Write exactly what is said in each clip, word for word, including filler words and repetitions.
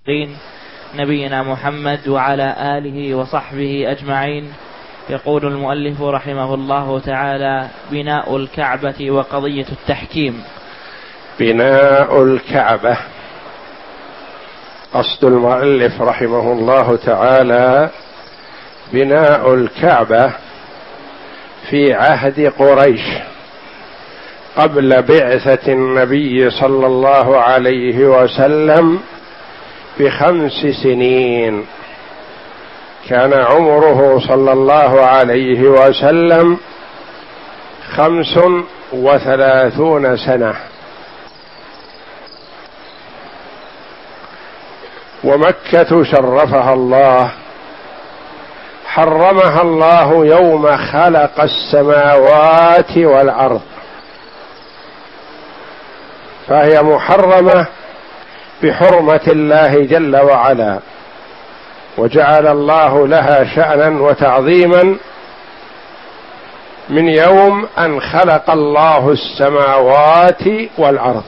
نبينا محمد وعلى آله وصحبه أجمعين. يقول المؤلف رحمه الله تعالى: بناء الكعبة وقضية التحكيم. بناء الكعبة، قصد المؤلف رحمه الله تعالى بناء الكعبة في عهد قريش قبل بعثة النبي صلى الله عليه وسلم بخمس سنين. كان عمره صلى الله عليه وسلم خمس وثلاثون سنة، ومكة شرفها الله حرمها الله يوم خلق السماوات والأرض، فهي محرمة بحرمة الله جل وعلا، وجعل الله لها شأنا وتعظيما من يوم أن خلق الله السماوات والأرض.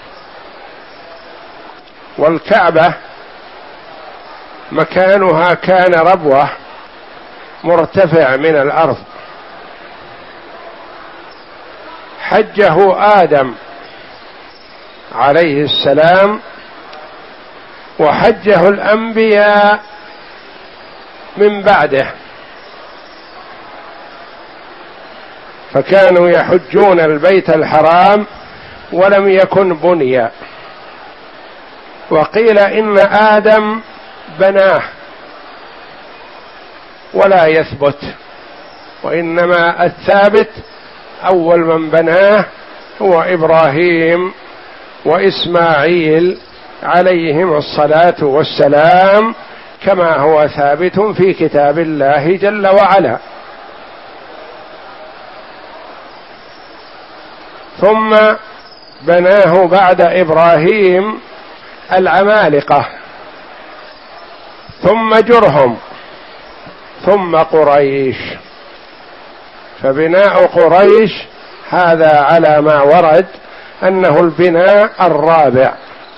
والكعبة مكانها كان ربوة مرتفع من الأرض، حجه آدم عليه السلام وحجه الأنبياء من بعده، فكانوا يحجون البيت الحرام ولم يكن بنيا. وقيل إن آدم بناه ولا يثبت، وإنما الثابت أول من بناه هو إبراهيم وإسماعيل عليهم الصلاة والسلام، كما هو ثابت في كتاب الله جل وعلا. ثم بناه بعد إبراهيم العمالقة، ثم جرهم، ثم قريش. فبناء قريش هذا على ما ورد أنه البناء الرابع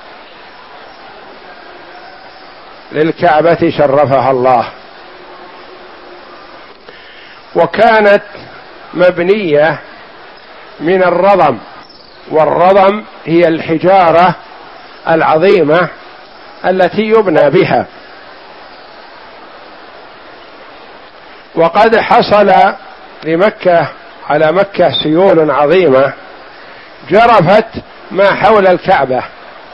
للكعبة شرفها الله، وكانت مبنية من الرضم، والرضم هي الحجارة العظيمة التي يبنى بها. وقد حصل لمكة على مكة سيول عظيمة جرفت ما حول الكعبة،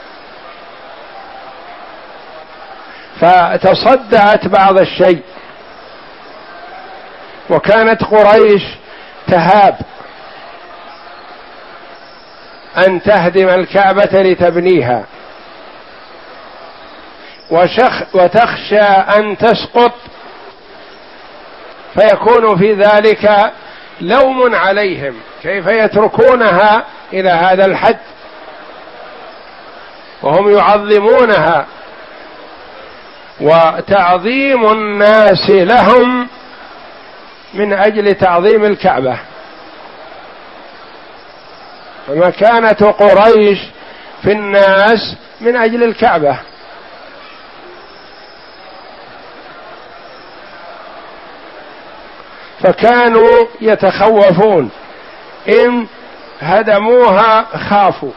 فتصدعت بعض الشيء، وكانت قريش تهاب أن تهدم الكعبة لتبنيها، وشخ وتخشى أن تسقط، فيكون في ذلك لوم عليهم كيف يتركونها إلى هذا الحد وهم يعظمونها، وتعظيم الناس لهم من أجل تعظيم الكعبة. فمكانة قريش في الناس من أجل الكعبة، فكانوا يتخوفون إن هدموها خافوا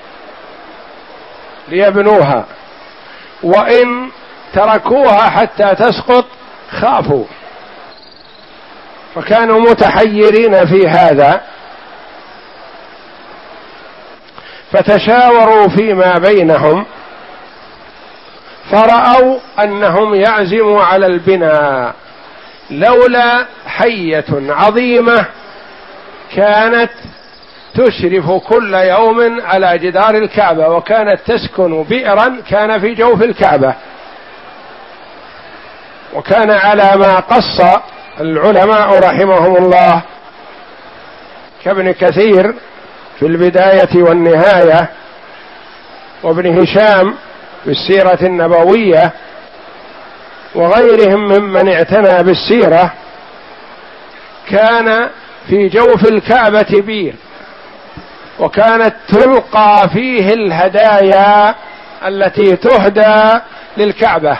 ليبنوها، وإن تركوها حتى تسقط خافوا، فكانوا متحيرين في هذا. فتشاوروا فيما بينهم، فرأوا أنهم يعزموا على البناء لولا حية عظيمة كانت تشرف كل يوم على جدار الكعبة، وكانت تسكن بئرا كان في جوف الكعبة. وكان على ما قص العلماء رحمهم الله كابن كثير في البداية والنهاية، وابن هشام في السيرة النبوية، وغيرهم ممن اعتنى بالسيرة، كان في جوف الكعبة بير، وكانت تلقى فيه الهدايا التي تهدى للكعبة،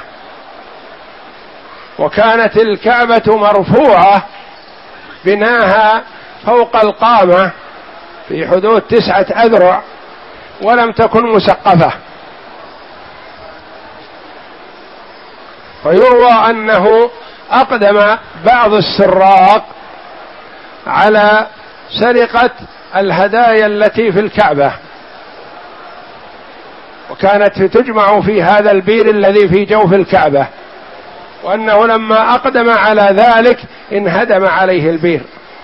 وكانت الكعبة مرفوعة بناها فوق القامة في حدود تسعة أذرع، ولم تكن مسقفة. ويروى أنه أقدم بعض السراق على سرقة الهدايا التي في الكعبة، وكانت تجمع في هذا البير الذي في جوف الكعبة، وأنه لما أقدم على ذلك انهدم عليه البير،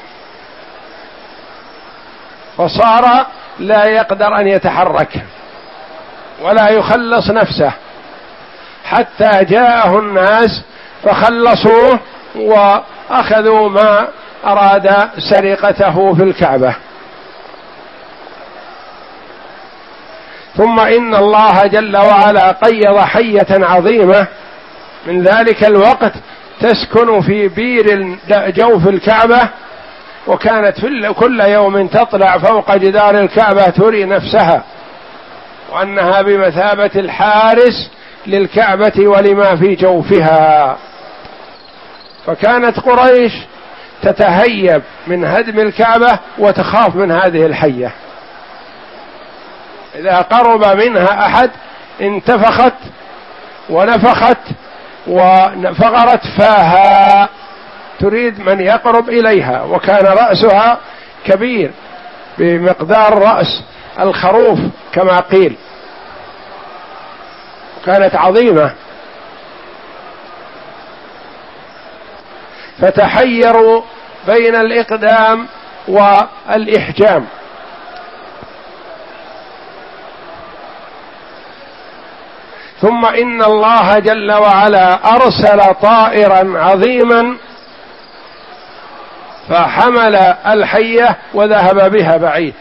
فصار لا يقدر أن يتحرك ولا يخلص نفسه، حتى جاءه الناس فخلصوه وأخذوا ما أراد سرقته في الكعبة. ثم إن الله جل وعلا قيض حية عظيمة من ذلك الوقت تسكن في بير جوف الكعبة، وكانت في كل يوم تطلع فوق جدار الكعبة تري نفسها، وأنها بمثابة الحارس للكعبة ولما في جوفها. فكانت قريش تتهيب من هدم الكعبة وتخاف من هذه الحية، إذا قرب منها أحد انتفخت ونفخت وفغرت فاها تريد من يقرب إليها، وكان رأسها كبير بمقدار رأس الخروف كما قيل، كانت عظيمة. فتحيروا بين الإقدام والإحجام، ثم إن الله جل وعلا أرسل طائرا عظيما فحمل الحية وذهب بها بعيد،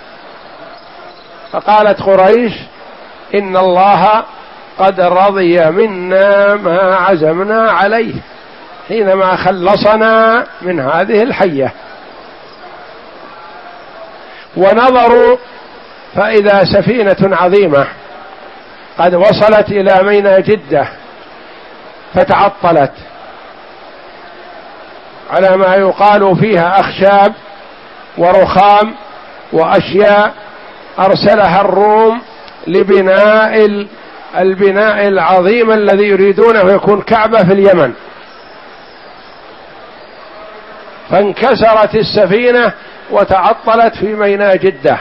فقالت قريش إن الله قد رضي منا ما عزمنا عليه حينما خلصنا من هذه الحية. ونظروا فإذا سفينة عظيمة قد وصلت إلى ميناء جدة فتعطلت، على ما يقال فيها أخشاب ورخام وأشياء أرسلها الروم لبناء البناء العظيم الذي يريدونه يكون كعبة في اليمن. فانكسرت السفينة وتعطلت في ميناء جدة،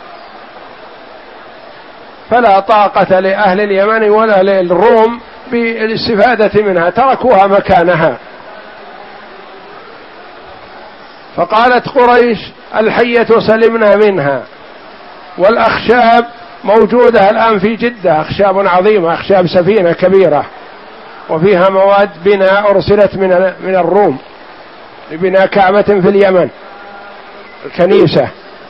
فلا طاقة لأهل اليمن ولا للروم بالاستفادة منها، تركوها مكانها. فقالت قريش الحية سلمنا منها، والأخشاب موجودة الآن في جدة، أخشاب عظيمة، أخشاب سفينة كبيرة وفيها مواد بناء أرسلت من من الروم لبناء كعبة في اليمن الكنيسة.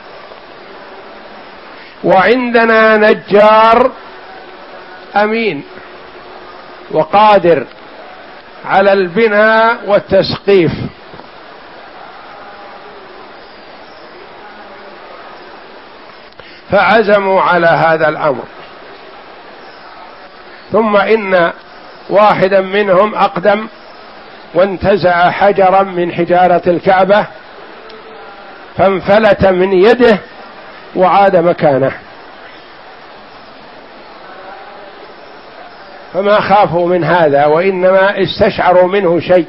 وعندنا نجار أمين وقادر على البناء والتسقيف، فعزموا على هذا الأمر. ثم إن واحدا منهم أقدم وانتزع حجرا من حجارة الكعبة فانفلت من يده وعاد مكانه، فما خافوا من هذا، وإنما استشعروا منه شيء،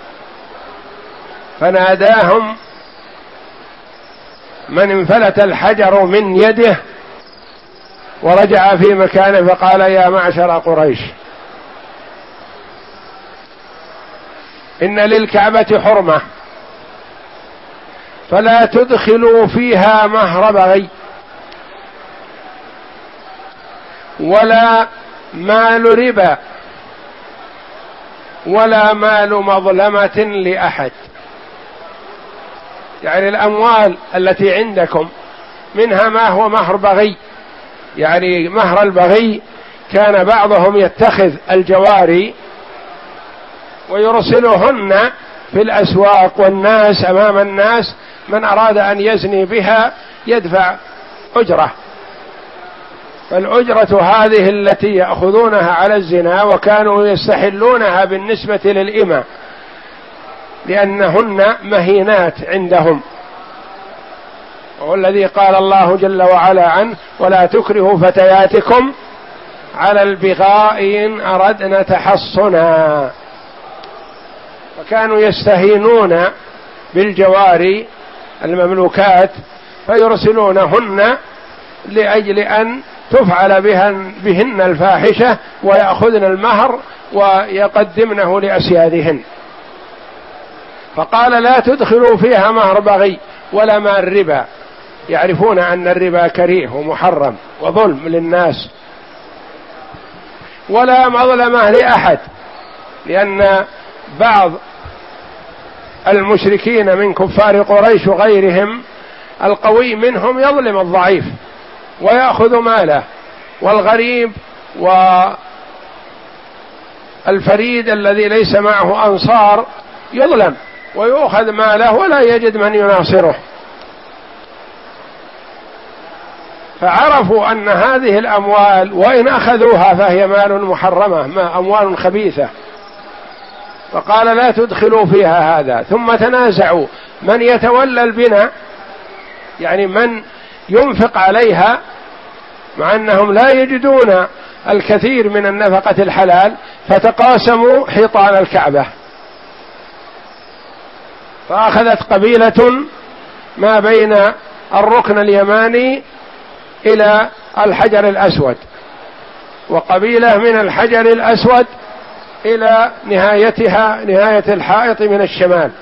فناداهم من انفلت الحجر من يده ورجع في مكانه فقال يا معشر قريش إن للكعبة حرمة فلا تدخلوا فيها مهر بغي ولا مال ربا ولا مال مظلمة لأحد. يعني الأموال التي عندكم منها ما هو مهر بغي، يعني مهر البغي كان بعضهم يتخذ الجواري ويرسلهن في الأسواق والناس أمام الناس، من أراد أن يزني بها يدفع أجرة، فالأجرة هذه التي يأخذونها على الزنا وكانوا يستحلونها بالنسبة للإمة لأنهن مهينات عندهم، والذي قال الله جل وعلا عنه: ولا تكرهوا فتياتكم على البغاء إن أردنا تحصنا. فكانوا يستهينون بالجواري المملوكات فيرسلونهن لأجل أن تفعل بهن الفاحشة ويأخذن المهر ويقدمنه لأسيادهن. فقال: لا تدخلوا فيها مهر بغي ولا مال ربا، يعرفون أن الربا كريه ومحرم وظلم للناس، ولا مظلمة لأحد، لأن بعض المشركين من كفار قريش وغيرهم القوي منهم يظلم الضعيف ويأخذ ماله، والغريب والفريد الذي ليس معه أنصار يظلم ويؤخذ ماله ولا يجد من يناصره. فعرفوا أن هذه الأموال وإن أخذوها فهي مال محرمة، ما أموال خبيثة، فقال: لا تدخلوا فيها هذا. ثم تنازعوا من يتولى البناء، يعني من ينفق عليها، مع أنهم لا يجدون الكثير من النفقة الحلال، فتقاسموا حيطان الكعبة، فأخذت قبيلة ما بين الركن اليماني إلى الحجر الأسود، وقبيلة من الحجر الأسود إلى نهايتها نهاية الحائط من الشمال،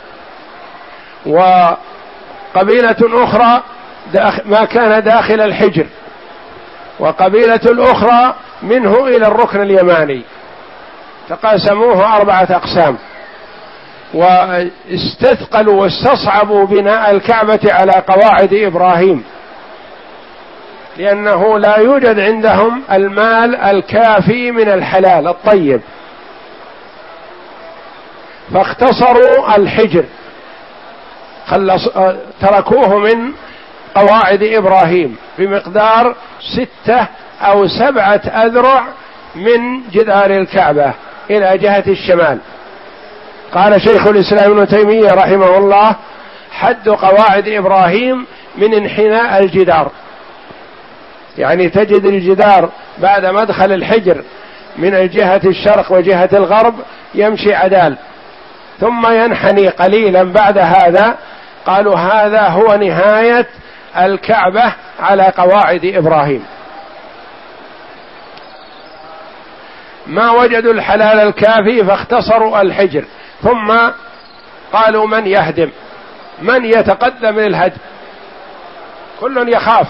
وقبيلة أخرى ما كان داخل الحجر، وقبيلة الأخرى منه إلى الركن اليماني، تقاسموه أربعة أقسام، واستثقلوا واستصعبوا بناء الكعبة على قواعد إبراهيم، لأنه لا يوجد عندهم المال الكافي من الحلال الطيب، فاختصروا الحجر، خلص تركوه من قواعد إبراهيم بمقدار ستة أو سبعة أذرع من جدار الكعبة إلى جهة الشمال. قال شيخ الإسلام ابن تيمية رحمه الله: حد قواعد إبراهيم من انحناء الجدار، يعني تجد الجدار بعد مدخل الحجر من جهة الشرق وجهة الغرب يمشي عدال، ثم ينحني قليلا بعد هذا. قالوا هذا هو نهاية الكعبة على قواعد إبراهيم. ما وجدوا الحلال الكافي فاختصروا الحجر، ثم قالوا: من يهدم، من يتقدم للهدم؟ كل يخاف،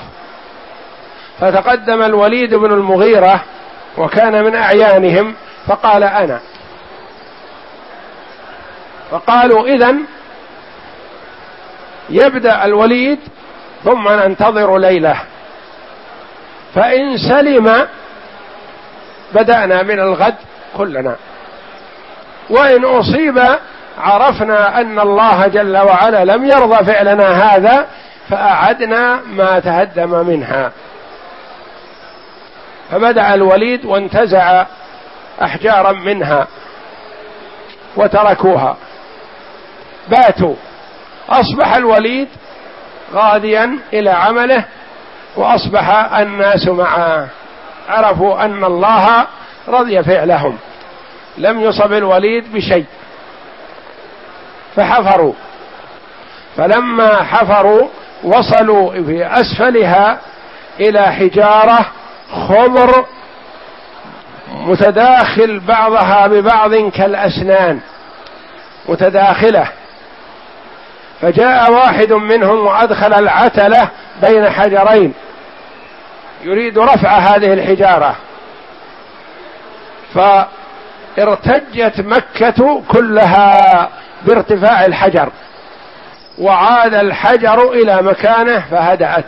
فتقدم الوليد بن المغيرة وكان من أعيانهم فقال: أنا. فقالوا: إذن يبدأ الوليد ثم ننتظر ليلة، فإن سلم بدأنا من الغد كلنا، وإن أصيب عرفنا أن الله جل وعلا لم يرضى فعلنا هذا فأعدنا ما تهدم منها. فبدأ الوليد وانتزع أحجارا منها وتركوها، باتوا، أصبح الوليد غاديا إلى عمله وأصبح الناس معه، عرفوا أن الله رضي فعلهم، لم يصب الوليد بشيء، فحفروا. فلما حفروا وصلوا في أسفلها إلى حجارة خضر متداخل بعضها ببعض كالأسنان متداخلة، فجاء واحد منهم وأدخل العتلة بين حجرين يريد رفع هذه الحجارة، فارتجت مكة كلها بارتفاع الحجر، وعاد الحجر إلى مكانه فهدأت.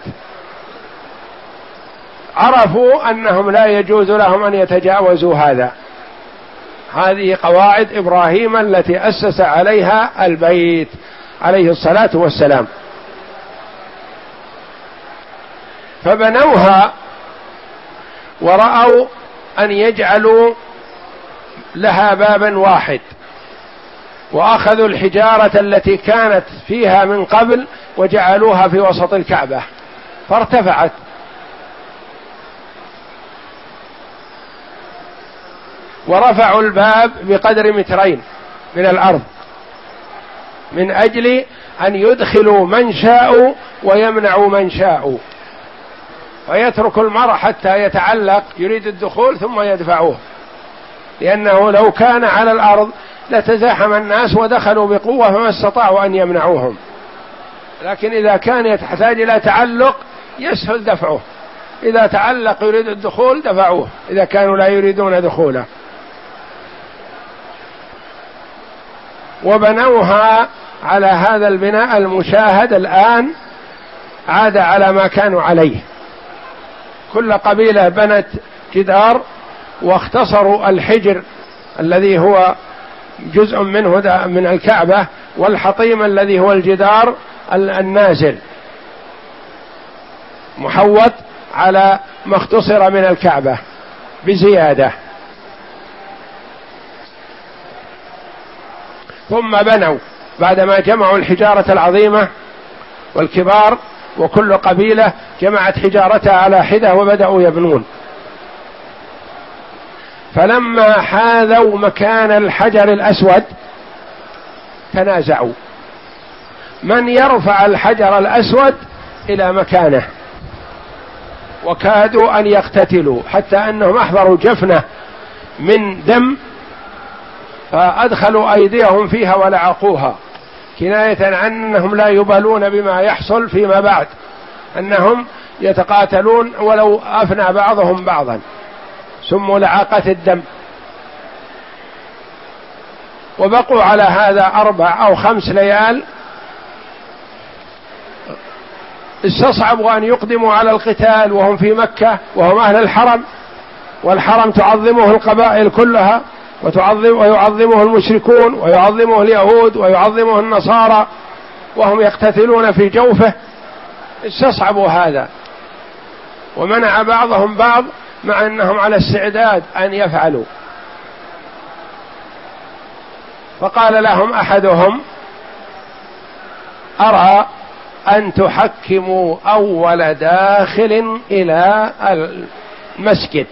عرفوا أنهم لا يجوز لهم أن يتجاوزوا هذا. هذه قواعد إبراهيم التي أسس عليها البيت عليه الصلاة والسلام، فبنوها ورأوا أن يجعلوا لها بابا واحد، وأخذوا الحجارة التي كانت فيها من قبل وجعلوها في وسط الكعبة فارتفعت، ورفعوا الباب بقدر مترين من الأرض من أجل أن يدخلوا من شاءوا ويمنعوا من شاءوا، ويترك المرء حتى يتعلق يريد الدخول ثم يدفعوه، لأنه لو كان على الأرض لتزاحم الناس ودخلوا بقوة فما استطاعوا أن يمنعوهم، لكن إذا كان يحتاج إلى تعلق يسهل دفعه، إذا تعلق يريد الدخول دفعوه إذا كانوا لا يريدون دخوله. وبنوها على هذا البناء المشاهد الآن، عاد على ما كانوا عليه، كل قبيلة بنت جدار واختصروا الحجر الذي هو جزء منه من الكعبة والحطيم الذي هو الجدار النازل محوط على ما اختصر من الكعبة بزيادة. ثم بنوا بعدما جمعوا الحجارة العظيمة والكبار، وكل قبيلة جمعت حجارتها على حدة وبدأوا يبنون. فلما حاذوا مكان الحجر الأسود تنازعوا من يرفع الحجر الأسود إلى مكانه، وكادوا أن يقتتلوا حتى أنهم أحضروا جفنة من دم فأدخلوا أيديهم فيها ولعقوها، كناية عن أنهم لا يبالون بما يحصل فيما بعد، أنهم يتقاتلون ولو أفنى بعضهم بعضا، سموا لعاقة الدم. وبقوا على هذا أربع أو خمس ليال، استصعبوا أن يقدموا على القتال وهم في مكة وهم أهل الحرم، والحرم تعظمه القبائل كلها وتعظم ويعظمه المشركون ويعظمه اليهود ويعظمه النصارى، وهم يقتتلون في جوفه. استصعبوا هذا ومنع بعضهم بعض مع أنهم على استعداد أن يفعلوا. فقال لهم أحدهم: أرى أن تحكموا أول داخل إلى المسجد،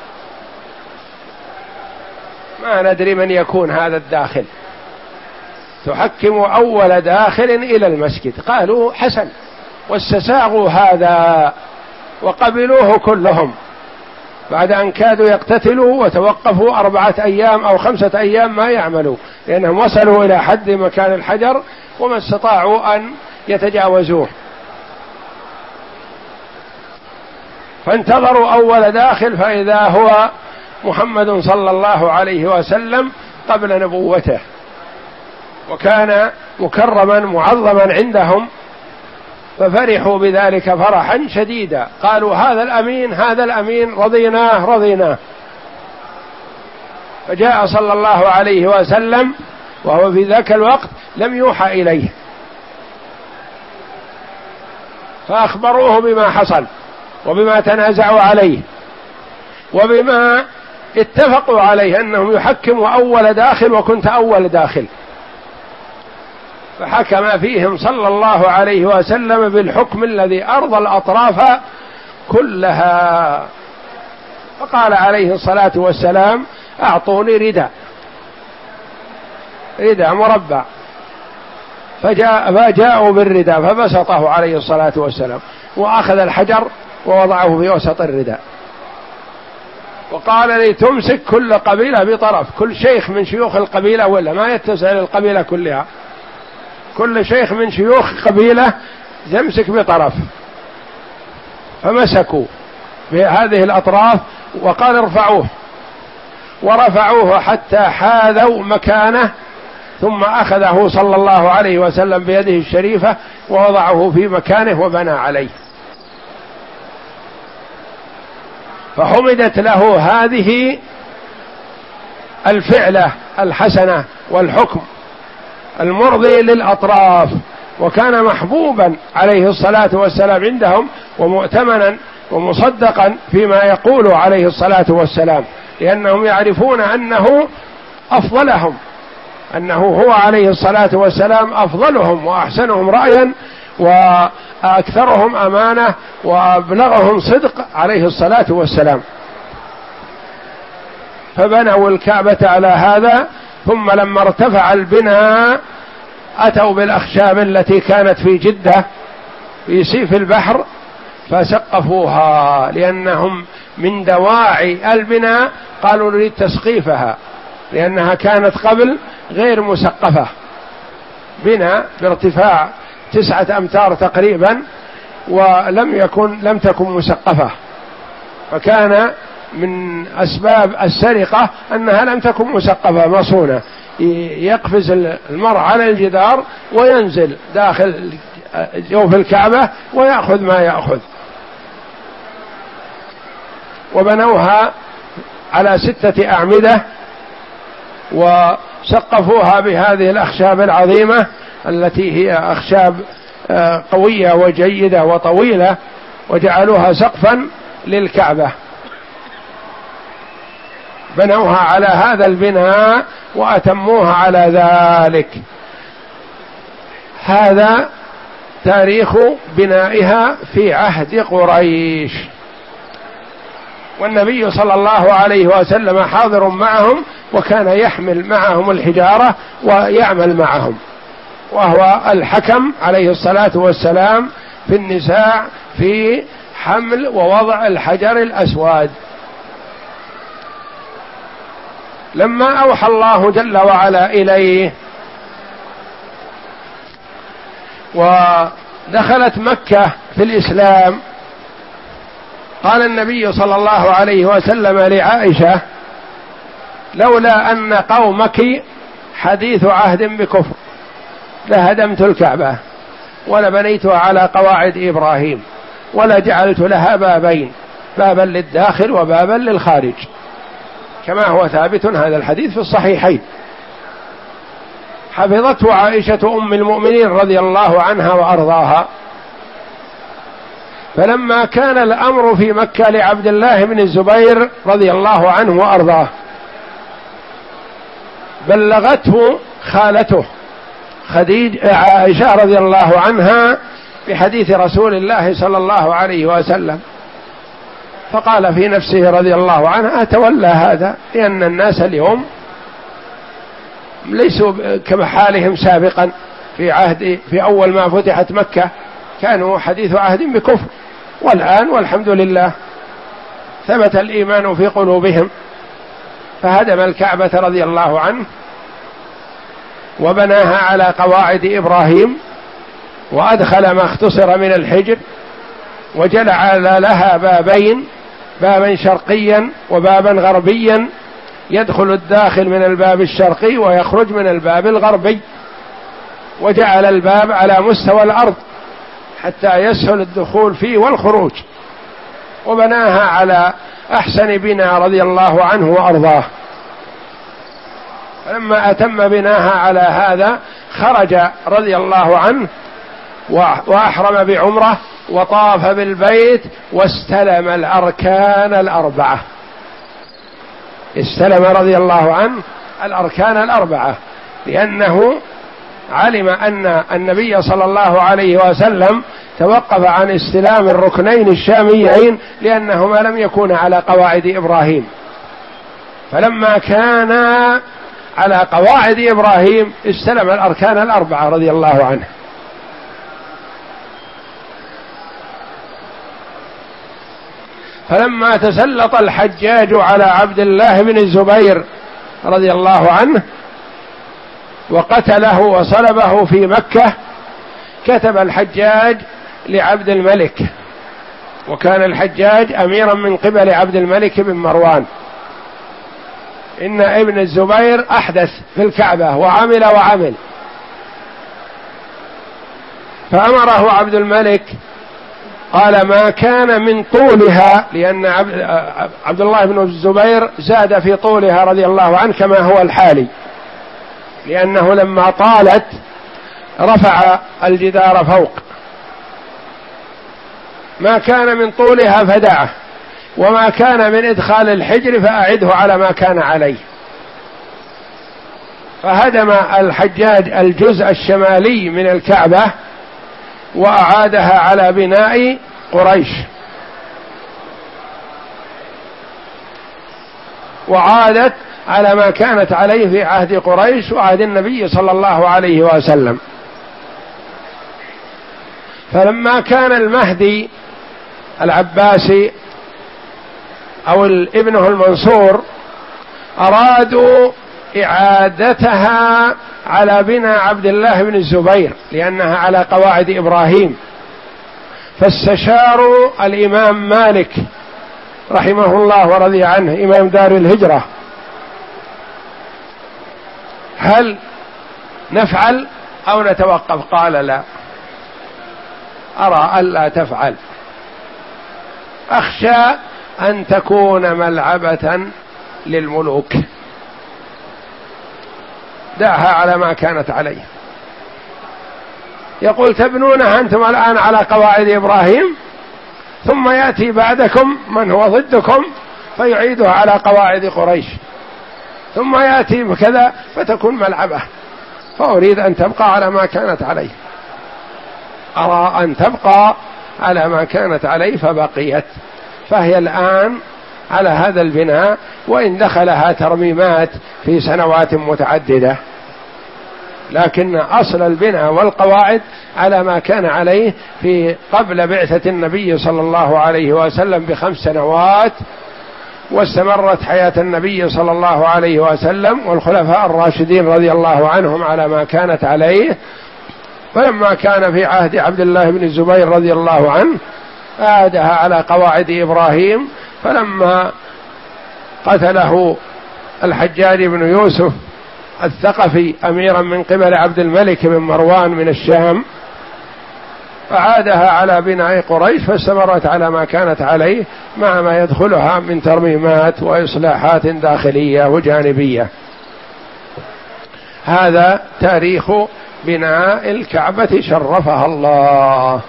ما ندري من يكون هذا الداخل، تحكموا أول داخل إلى المسجد. قالوا حسن، واستساغوا هذا وقبلوه كلهم بعد أن كادوا يقتتلوا وتوقفوا أربعة أيام أو خمسة أيام ما يعملوا، لأنهم وصلوا إلى حد مكان الحجر وما استطاعوا أن يتجاوزوه. فانتظروا أول داخل فإذا هو محمد صلى الله عليه وسلم قبل نبوته، وكان مكرما معظما عندهم، ففرحوا بذلك فرحا شديدا، قالوا: هذا الأمين هذا الأمين، رضيناه رضيناه. فجاء صلى الله عليه وسلم وهو في ذاك الوقت لم يوحى إليه، فأخبروه بما حصل وبما تنازعوا عليه وبما اتفقوا عليه، أنهم يحكموا أول داخل وكنت أول داخل. فحكم فيهم صلى الله عليه وسلم بالحكم الذي أرضى الأطراف كلها. فقال عليه الصلاة والسلام: أعطوني رداء رداء مربع، فجاء فجاءوا بالرداء فبسطه عليه الصلاة والسلام، وأخذ الحجر ووضعه في وسط الرداء، وقال لي: تمسك كل قبيلة بطرف، كل شيخ من شيوخ القبيلة، ولا ما يتسع للقبيلة كلها، كل شيخ من شيوخ قبيلة يمسك بطرف. فمسكوا بهذه الأطراف وقال: ارفعوه، ورفعوه حتى حاذوا مكانه، ثم أخذه صلى الله عليه وسلم بيده الشريفة ووضعه في مكانه وبنى عليه. فحمدت له هذه الفعلة الحسنة والحكم المرضي للأطراف، وكان محبوبا عليه الصلاة والسلام عندهم ومؤتمنا ومصدقا فيما يقول عليه الصلاة والسلام، لأنهم يعرفون أنه أفضلهم، أنه هو عليه الصلاة والسلام أفضلهم وأحسنهم رأيا وأكثرهم أمانة وأبلغهم صدق عليه الصلاة والسلام. فبنوا الكعبة على هذا، ثم لما ارتفع البناء أتوا بالأخشاب التي كانت في جدة في سيف البحر فسقفوها، لأنهم من دواعي البناء قالوا نريد تسقيفها، لأنها كانت قبل غير مسقفة، بناء بارتفاع تسعة أمتار تقريبا، ولم يكن لم تكن مسقفة، فكان من أسباب السرقة أنها لم تكن مسقفة مصونة، يقفز المرء على الجدار وينزل داخل جوف الكعبة ويأخذ ما يأخذ. وبنوها على ستة أعمدة وسقفوها بهذه الأخشاب العظيمة التي هي أخشاب قوية وجيدة وطويلة، وجعلوها سقفا للكعبة. بنوها على هذا البناء وأتموها على ذلك. هذا تاريخ بنائها في عهد قريش، والنبي صلى الله عليه وسلم حاضر معهم، وكان يحمل معهم الحجارة ويعمل معهم، وهو الحكم عليه الصلاة والسلام في النزاع في حمل ووضع الحجر الأسود. لما أوحى الله جل وعلا إليه ودخلت مكة في الإسلام، قال النبي صلى الله عليه وسلم لعائشة: لولا أن قومك حديث عهد بكفر لهدمت الكعبة ولبنيتها على قواعد إبراهيم ولجعلت لها بابين، بابا للداخل وبابا للخارج، كما هو ثابت هذا الحديث في الصحيحين. حفظته عائشة أم المؤمنين رضي الله عنها وأرضاها. فلما كان الأمر في مكة لعبد الله بن الزبير رضي الله عنه وأرضاه، بلغته خالته خديجة عائشة رضي الله عنها بحديث رسول الله صلى الله عليه وسلم، فقال في نفسه رضي الله عنه: أتولى هذا، لأن الناس اليوم ليسوا كما حالهم سابقا في عهد في أول ما فتحت مكة، كانوا حديث عهد بكفر، والآن والحمد لله ثبت الإيمان في قلوبهم. فهدم الكعبة رضي الله عنه وبناها على قواعد إبراهيم، وأدخل ما اختصر من الحجر، وجعل لها بابين، بابا شرقيا وبابا غربيا، يدخل الداخل من الباب الشرقي ويخرج من الباب الغربي، وجعل الباب على مستوى الأرض حتى يسهل الدخول فيه والخروج، وبناها على أحسن بناء رضي الله عنه وأرضاه. فلما أتم بناها على هذا خرج رضي الله عنه وأحرم بعمرة وطاف بالبيت واستلم الأركان الأربعة، استلم رضي الله عنه الأركان الأربعة، لأنه علم أن النبي صلى الله عليه وسلم توقف عن استلام الركنين الشاميين لأنهما لم يكونا على قواعد إبراهيم، فلما كان على قواعد إبراهيم استلم الأركان الأربعة رضي الله عنه. فلما تسلط الحجاج على عبد الله بن الزبير رضي الله عنه وقتله وصلبه في مكة، كتب الحجاج لعبد الملك، وكان الحجاج أميرا من قبل عبد الملك بن مروان، إن ابن الزبير أحدث في الكعبة وعمل وعمل. فأمره عبد الملك، قال: ما كان من طولها، لأن عبد الله بن الزبير زاد في طولها رضي الله عنه كما هو الحالي، لأنه لما طالت رفع الجدار فوق، ما كان من طولها فدعه، وما كان من إدخال الحجر فأعده على ما كان عليه. فهدم الحجاج الجزء الشمالي من الكعبة وأعادها على بناء قريش، وعادت على ما كانت عليه في عهد قريش وعهد النبي صلى الله عليه وسلم. فلما كان المهدي العباسي أو ابنه المنصور أرادوا إعادتها على بناء عبد الله بن الزبير لأنها على قواعد إبراهيم، فاستشاروا الإمام مالك رحمه الله ورضي عنه إمام دار الهجرة: هل نفعل أو نتوقف؟ قال: لا، أرى ألا تفعل، أخشى أن تكون ملعبة للملوك، دعها على ما كانت عليه. يقول: تبنونها أنتم الآن على قواعد إبراهيم، ثم يأتي بعدكم من هو ضدكم فيعيدها على قواعد قريش، ثم يأتي بكذا فتكون ملعبة، فأريد أن تبقى على ما كانت عليه، أرى أن تبقى على ما كانت عليه، فبقيت. فهي الآن على هذا البناء، وإن دخلها ترميمات في سنوات متعددة، لكن أصل البناء والقواعد على ما كان عليه في قبل بعثة النبي صلى الله عليه وسلم بخمس سنوات، واستمرت حياة النبي صلى الله عليه وسلم والخلفاء الراشدين رضي الله عنهم على ما كانت عليه. فلما كان في عهد عبد الله بن الزبير رضي الله عنه أعادها على قواعد إبراهيم. فلما قتله الحجاج بن يوسف الثقفي أميرا من قبل عبد الملك بن مروان من الشام، أعادها على بناء قريش، فاستمرت على ما كانت عليه مع ما يدخلها من ترميمات وإصلاحات داخلية وجانبية. هذا تاريخ بناء الكعبة شرفها الله.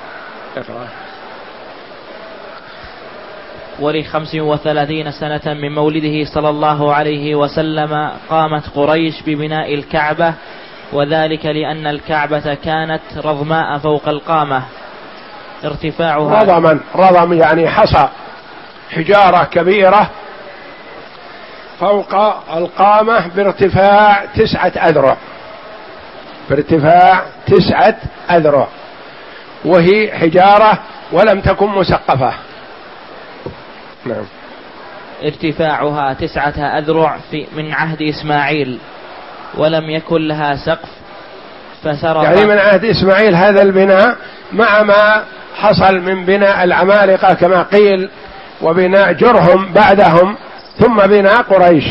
ولخمس وثلاثين سنة من مولده صلى الله عليه وسلم قامت قريش ببناء الكعبة، وذلك لأن الكعبة كانت رضماء فوق القامة، ارتفاعها رضما، رضم يعني حصى، حجارة كبيرة فوق القامة بارتفاع تسعة أذرع، بارتفاع تسعة أذرع، وهي حجارة ولم تكن مسقفة. نعم. ارتفاعها تسعة أذرع في من عهد إسماعيل، ولم يكن لها سقف، فسرق يعني من عهد إسماعيل هذا البناء، مع ما حصل من بناء العمالقة كما قيل، وبناء جرهم بعدهم، ثم بناء قريش.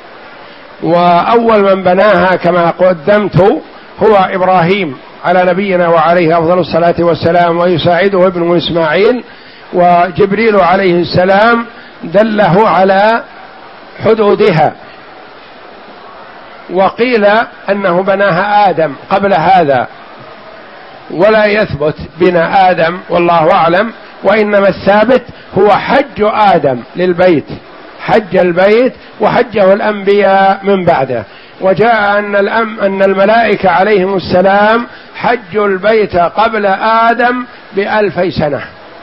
وأول من بناها كما قدمت هو إبراهيم على نبينا وعليه أفضل الصلاة والسلام، ويساعده ابنه إسماعيل، وجبريل عليه السلام دله على حدودها. وقيل أنه بناها آدم قبل هذا، ولا يثبت بناء آدم والله أعلم، وإنما الثابت هو حج آدم للبيت، حج البيت وحجه الأنبياء من بعده. وجاء أن, الأم أن الملائكة عليهم السلام حجوا البيت قبل آدم بألفي سنة.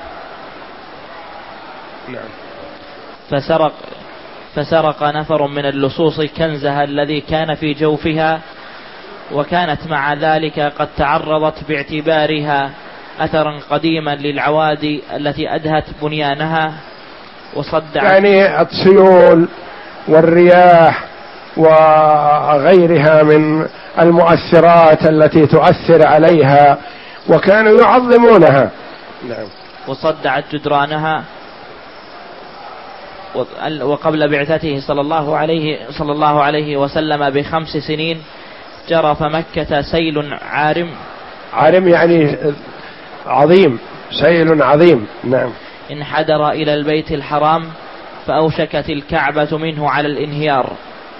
نعم. فسرق فسرق نفر من اللصوص كنزها الذي كان في جوفها، وكانت مع ذلك قد تعرضت باعتبارها أثرا قديما للعوادي التي أدهت بنيانها وصدعت، يعني السيول والرياح وغيرها من المؤثرات التي تؤثر عليها، وكانوا يعظمونها. نعم. وصدعت جدرانها. وقبل بعثته صلى الله عليه صلى الله عليه وسلم بخمس سنين جرى فمكة سيل عارم. عارم يعني عظيم، سيل عظيم. نعم. انحدر إلى البيت الحرام، فأوشكت الكعبة منه على الانهيار،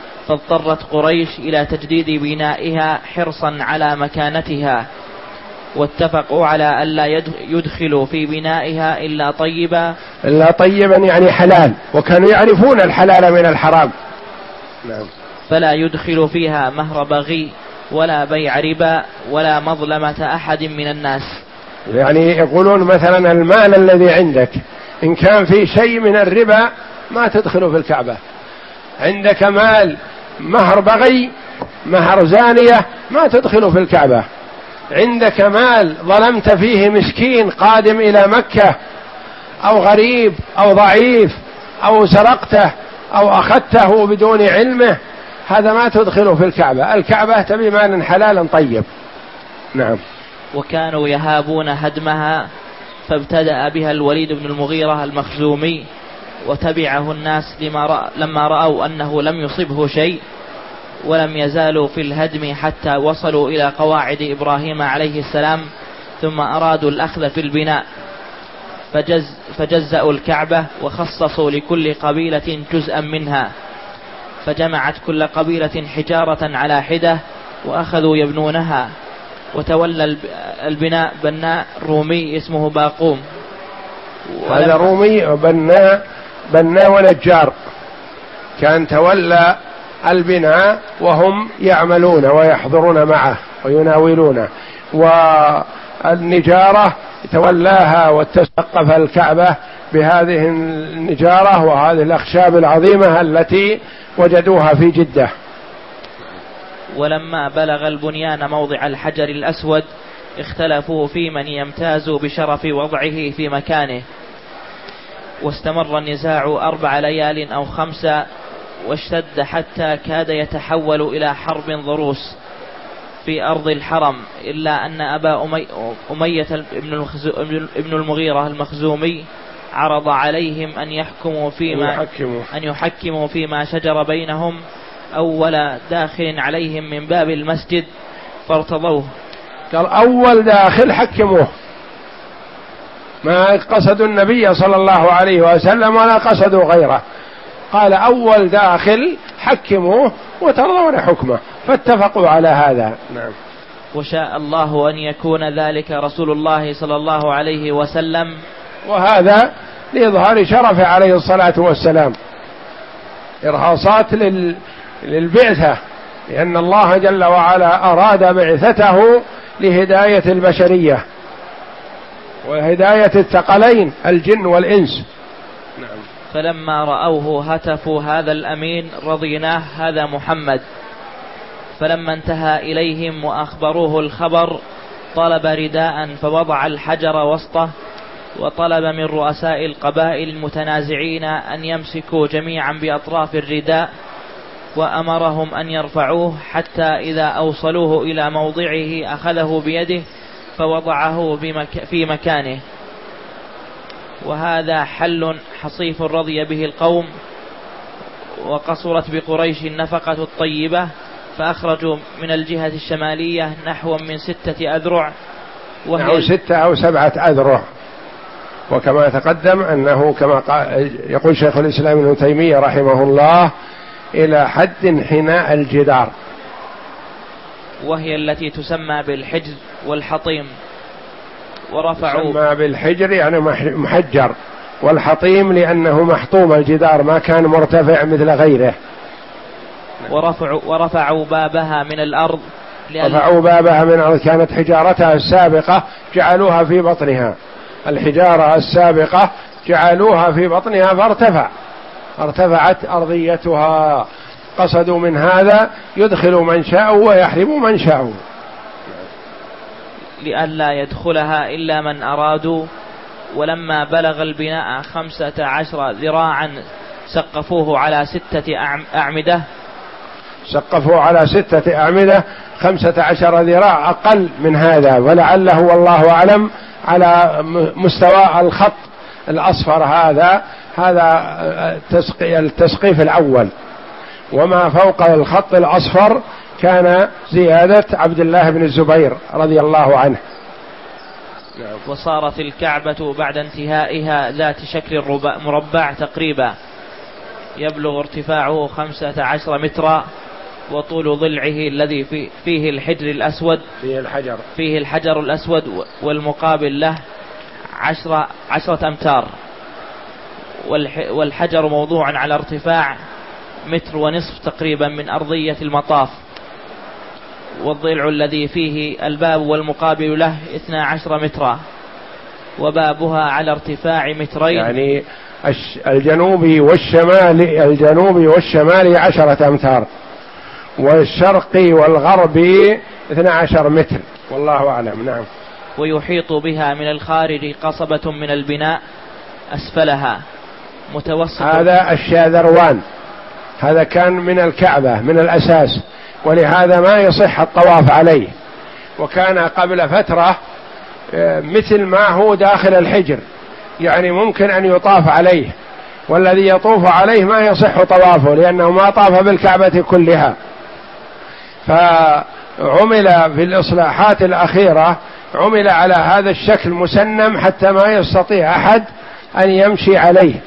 فاضطرت قريش إلى تجديد بنائها حرصا على مكانتها، واتفقوا على ألا يدخلوا في بنائها إلا طيبا إلا طيبا يعني حلال، وكانوا يعرفون الحلال من الحرام. نعم. فلا يدخل فيها مهر بغي ولا بيع ربا ولا مظلمة أحد من الناس. يعني يقولون مثلا المال الذي عندك إن كان في شيء من الربا ما تدخله في الكعبة، عندك مال مهر بغي مهر زانية ما تدخله في الكعبة، عندك مال ظلمت فيه مسكين قادم إلى مكة أو غريب أو ضعيف أو سرقته أو أخذته بدون علمه، هذا ما تدخله في الكعبة. الكعبة تبي مال حلالا طيب. نعم. وكانوا يهابون هدمها، فابتدأ بها الوليد بن المغيرة المخزومي وتبعه الناس لما رأ لما رأوا أنه لم يصبه شيء، ولم يزالوا في الهدم حتى وصلوا إلى قواعد إبراهيم عليه السلام، ثم أرادوا الأخذ في البناء فجز فجزأوا الكعبة وخصصوا لكل قبيلة جزءا منها، فجمعت كل قبيلة حجارة على حدة وأخذوا يبنونها. وتولى البناء بناء رومي اسمه باقوم. هذا رومي بناء بناء ونجار، كان تولى البناء وهم يعملون ويحضرون معه ويناولونه، والنجارة تولاها وتسقف الكعبة بهذه النجارة وهذه الأخشاب العظيمة التي وجدوها في جدة. ولما بلغ البنيان موضع الحجر الأسود اختلفوا في من يمتاز بشرف وضعه في مكانه، واستمر النزاع أربع ليال أو خمسة، واشتد حتى كاد يتحول إلى حرب ضروس في أرض الحرم، إلا أن أبا أمي أمية ابن المغيرة المخزومي عرض عليهم أن يحكموا فيما يحكموا. أن يحكموا فيما شجر بينهم أول داخل عليهم من باب المسجد، فارتضوه. قال أول داخل حكموه، ما قصدوا النبي صلى الله عليه وسلم ولا قصدوا غيره، قال أول داخل حكموه وترضون حكمه، فاتفقوا على هذا. نعم. وشاء الله أن يكون ذلك رسول الله صلى الله عليه وسلم، وهذا لإظهار شرفه عليه الصلاة والسلام، إرهاصات لل... للبعثة، لأن الله جل وعلا أراد بعثته لهداية البشرية وهداية الثقلين الجن والإنس. نعم. فلما رأوه هتفوا هذا الأمين رضيناه، هذا محمد. فلما انتهى إليهم وأخبروه الخبر طلب رداء فوضع الحجر وسطه، وطلب من رؤساء القبائل المتنازعين أن يمسكوا جميعا بأطراف الرداء، وأمرهم أن يرفعوه حتى إذا أوصلوه إلى موضعه أخذه بيده فوضعه في مكانه. وهذا حل حصيف رضي به القوم، وقصرت بقريش النفقة الطيبة، فأخرجوا من الجهة الشمالية نحو من ستة أذرع، وهي ستة أو سبعة أذرع، وكما تقدم أنه كما يقول شيخ الإسلام ابن تيمية رحمه الله إلى حد حناء الجدار، وهي التي تسمى بالحجر والحطيم. ورفعوا تسمى بالحجر يعني محجر، والحطيم لأنه محطوم الجدار ما كان مرتفع مثل غيره. ورفعوا, ورفعوا بابها من الأرض، رفعوا بابها من الأرض، كانت حجارتها السابقة جعلوها في بطنها، الحجارة السابقة جعلوها في بطنها فارتفع ارتفعت أرضيتها، قصدوا من هذا يدخل من شاء ويحرم من شاء، لئلا يدخلها إلا من أرادوا. ولما بلغ البناء خمسة عشر ذراعا سقفوه على ستة أعمدة سقفوا على ستة أعمدة خمسة عشر ذراع أقل من هذا، ولعله والله أعلم على مستوى الخط الأصفر هذا هذا التسقيف الأول، وما فوق الخط الأصفر كان زيادة عبد الله بن الزبير رضي الله عنه. وصارت الكعبة بعد انتهائها ذات شكل مربع تقريبا، يبلغ ارتفاعه خمسة عشر مترا، وطول ضلعه الذي في فيه الحجر الأسود فيه الحجر فيه الحجر الأسود والمقابل له عشرة, عشرة أمتار، والحجر موضوعا على ارتفاع متر ونصف تقريبا من أرضية المطاف، والضلع الذي فيه الباب والمقابل له اثنا عشر مترا، وبابها على ارتفاع مترين، يعني الجنوبي والشمالي الجنوبي والشمالي عشرة أمتار، والشرقي والغربي اثنا عشر متر، والله أعلم. نعم. ويحيط بها من الخارج قصبة من البناء أسفلها متوسط. هذا الشاذروان، هذا كان من الكعبة من الأساس، ولهذا ما يصح الطواف عليه، وكان قبل فترة مثل ما هو داخل الحجر، يعني ممكن أن يطاف عليه، والذي يطوف عليه ما يصح طوافه لأنه ما طاف بالكعبة كلها. فعمل في الإصلاحات الأخيرة عمل على هذا الشكل مسنم حتى ما يستطيع أحد أن يمشي عليه،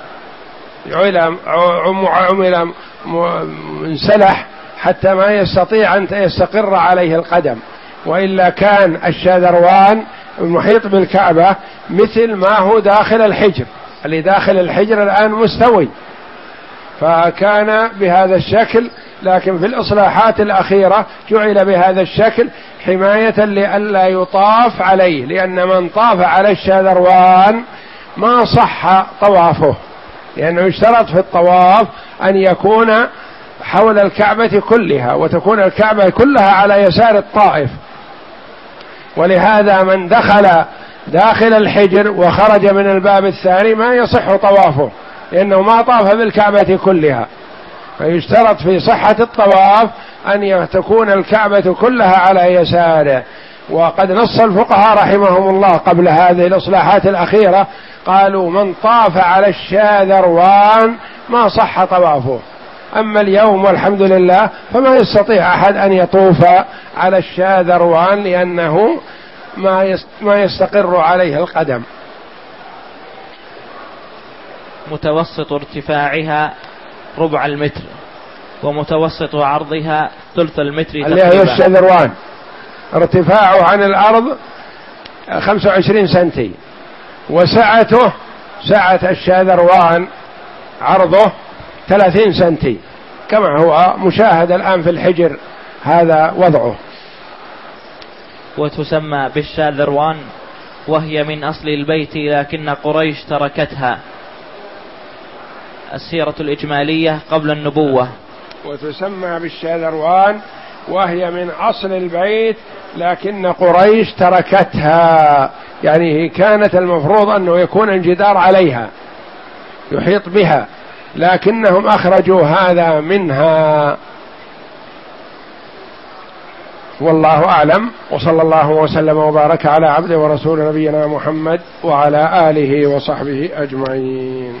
عمل منسلح حتى ما يستطيع أن يستقر عليه القدم، وإلا كان الشاذروان المحيط بالكعبة مثل ما هو داخل الحجر، اللي داخل الحجر الآن مستوي، فكان بهذا الشكل. لكن في الإصلاحات الأخيرة جعل بهذا الشكل حماية لئلا يطاف عليه، لأن من طاف على الشاذروان ما صح طوافه، لأنه يشترط في الطواف أن يكون حول الكعبة كلها، وتكون الكعبة كلها على يسار الطائف. ولهذا من دخل داخل الحجر وخرج من الباب الثاني ما يصح طوافه، لأنه ما طاف بالكعبة كلها. فيشترط في صحة الطواف أن تكون الكعبة كلها على يساره. وقد نص الفقهاء رحمهم الله قبل هذه الإصلاحات الأخيرة، قالوا من طاف على الشاذروان ما صح طوافه. أما اليوم والحمد لله فما يستطيع أحد أن يطوف على الشاذروان، لأنه ما يستقر عليه القدم. متوسط ارتفاعها ربع المتر، ومتوسط عرضها ثلث المتر تقريبا. اللي هي الشاذروان ارتفاعه عن الأرض خمسة وعشرين سنتي، وسعته سعة الشاذروان عرضه ثلاثين سنتي، كما هو مشاهد الآن في الحجر، هذا وضعه. وتسمى بالشاذروان، وهي من أصل البيت لكن قريش تركتها. السيرة الإجمالية قبل النبوة. وتسمى بالشاذروان وهي من أصل البيت لكن قريش تركتها، يعني كانت المفروض أنه يكون الجدار عليها يحيط بها، لكنهم أخرجوا هذا منها. والله أعلم، وصلى الله وسلم وبارك على عبده ورسول نبينا محمد وعلى آله وصحبه أجمعين.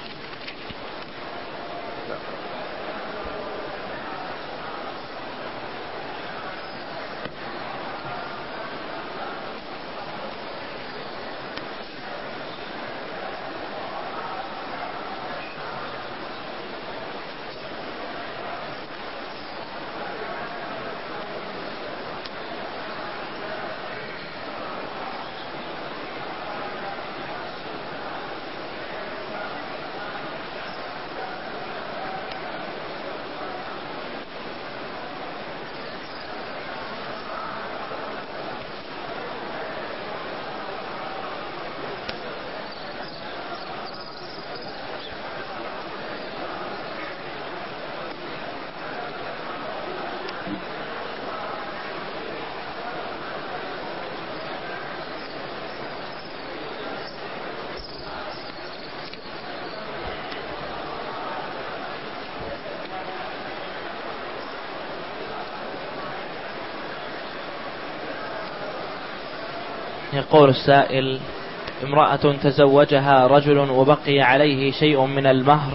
يقول السائل: امرأة تزوجها رجل وبقي عليه شيء من المهر،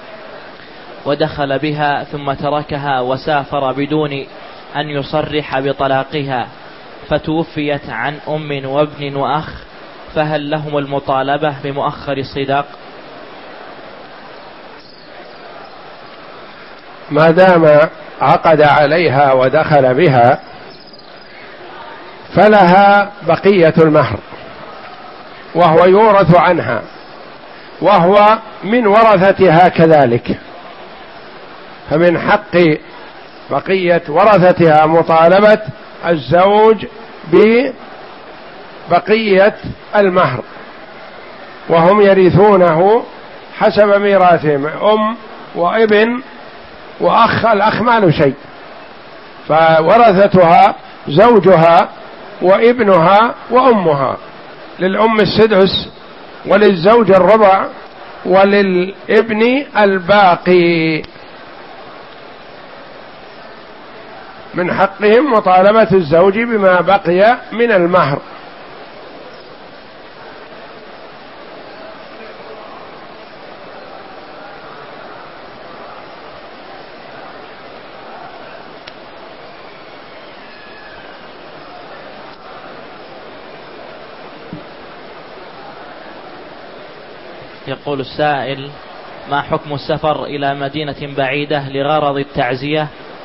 ودخل بها ثم تركها وسافر بدون أن يصرح بطلاقها، فتوفيت عن أم وابن وأخ، فهل لهم المطالبة بمؤخر الصداق؟ ما دام عقد عليها ودخل بها فلها بقية المهر، وهو يورث عنها، وهو من ورثتها كذلك، فمن حق بقية ورثتها مطالبة الزوج ببقية المهر، وهم يرثونه حسب ميراثهم، أم وابن وأخ، الأخ ما له شيء، فورثتها زوجها وابنها وأمها، للأم السدس وللزوج الربع وللابن الباقي، من حقهم مطالبة الزوج بما بقي من المهر. يقول السائل: ما حكم السفر إلى مدينة بعيدة لغرض التعزية؟